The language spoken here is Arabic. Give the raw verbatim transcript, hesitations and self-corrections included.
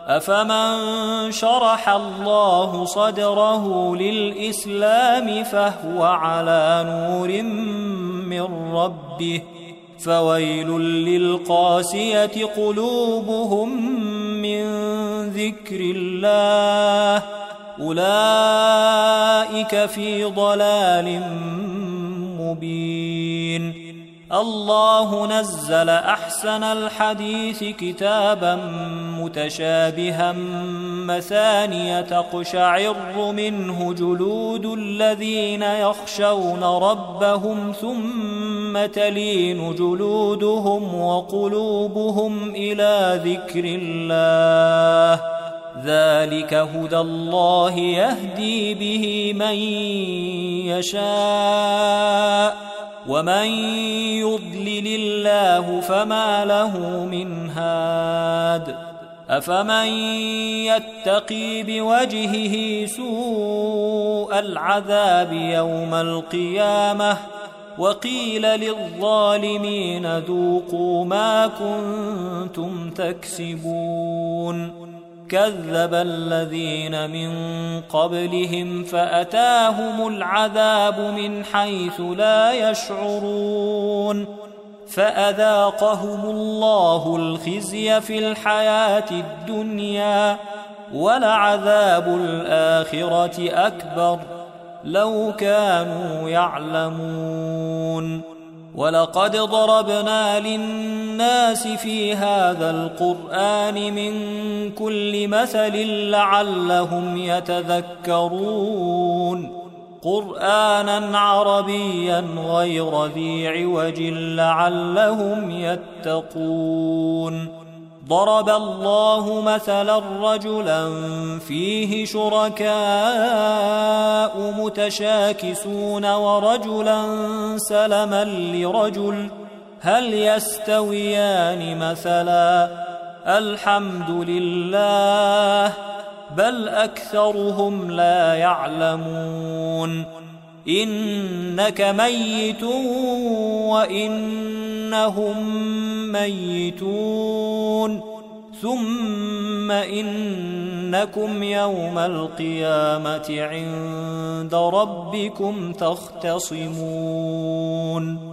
أفمن شرح الله صدره للإسلام فهو على نور من ربه فويل للقاسية قلوبهم من ذكر الله أولئك في ضلال مبين. الله نزل أحسن الحديث كتابا متشابها مثانية تقشعر منه جلود الذين يخشون ربهم ثم تلين جلودهم وقلوبهم إلى ذكر الله ذلك هدى الله يهدي به من يشاء ومن يضلل الله فما له من هاد. أفمن يتقي بوجهه سوء العذاب يوم القيامة وقيل للظالمين ذوقوا ما كنتم تكسبون. كذب الذين من قبلهم فأتاهم العذاب من حيث لا يشعرون فأذاقهم الله الخزي في الحياة الدنيا ولعذاب الآخرة أكبر لو كانوا يعلمون. ولقد ضربنا للناس في هذا القرآن من كل مثل لعلهم يتذكرون قرآنا عربيا غير ذي عوج لعلهم يتقون. ضرب الله مثلا رجلا فيه شركاء متشاكسون ورجلا سلما لرجل هل يستويان مثلا الحمد لله بل أكثرهم لا يعلمون. إنك ميت وإنهم ميتون ثم إنكم يوم القيامة عند ربكم تختصمون.